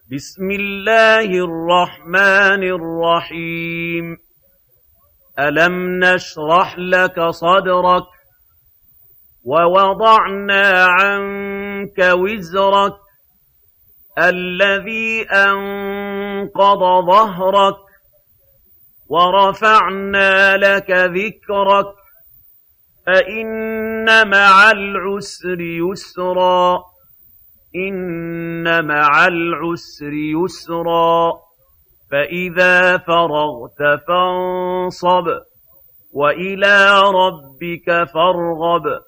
بسم الله الرحمن الرحيم. ألم نشرح لك صدرك ووضعنا عنك وزرك الذي أنقض ظهرك ورفعنا لك ذكرك فإن مع العسر يسرا إن مع العسر يسرا فإذا فرغت فانصب وإلى ربك فارغب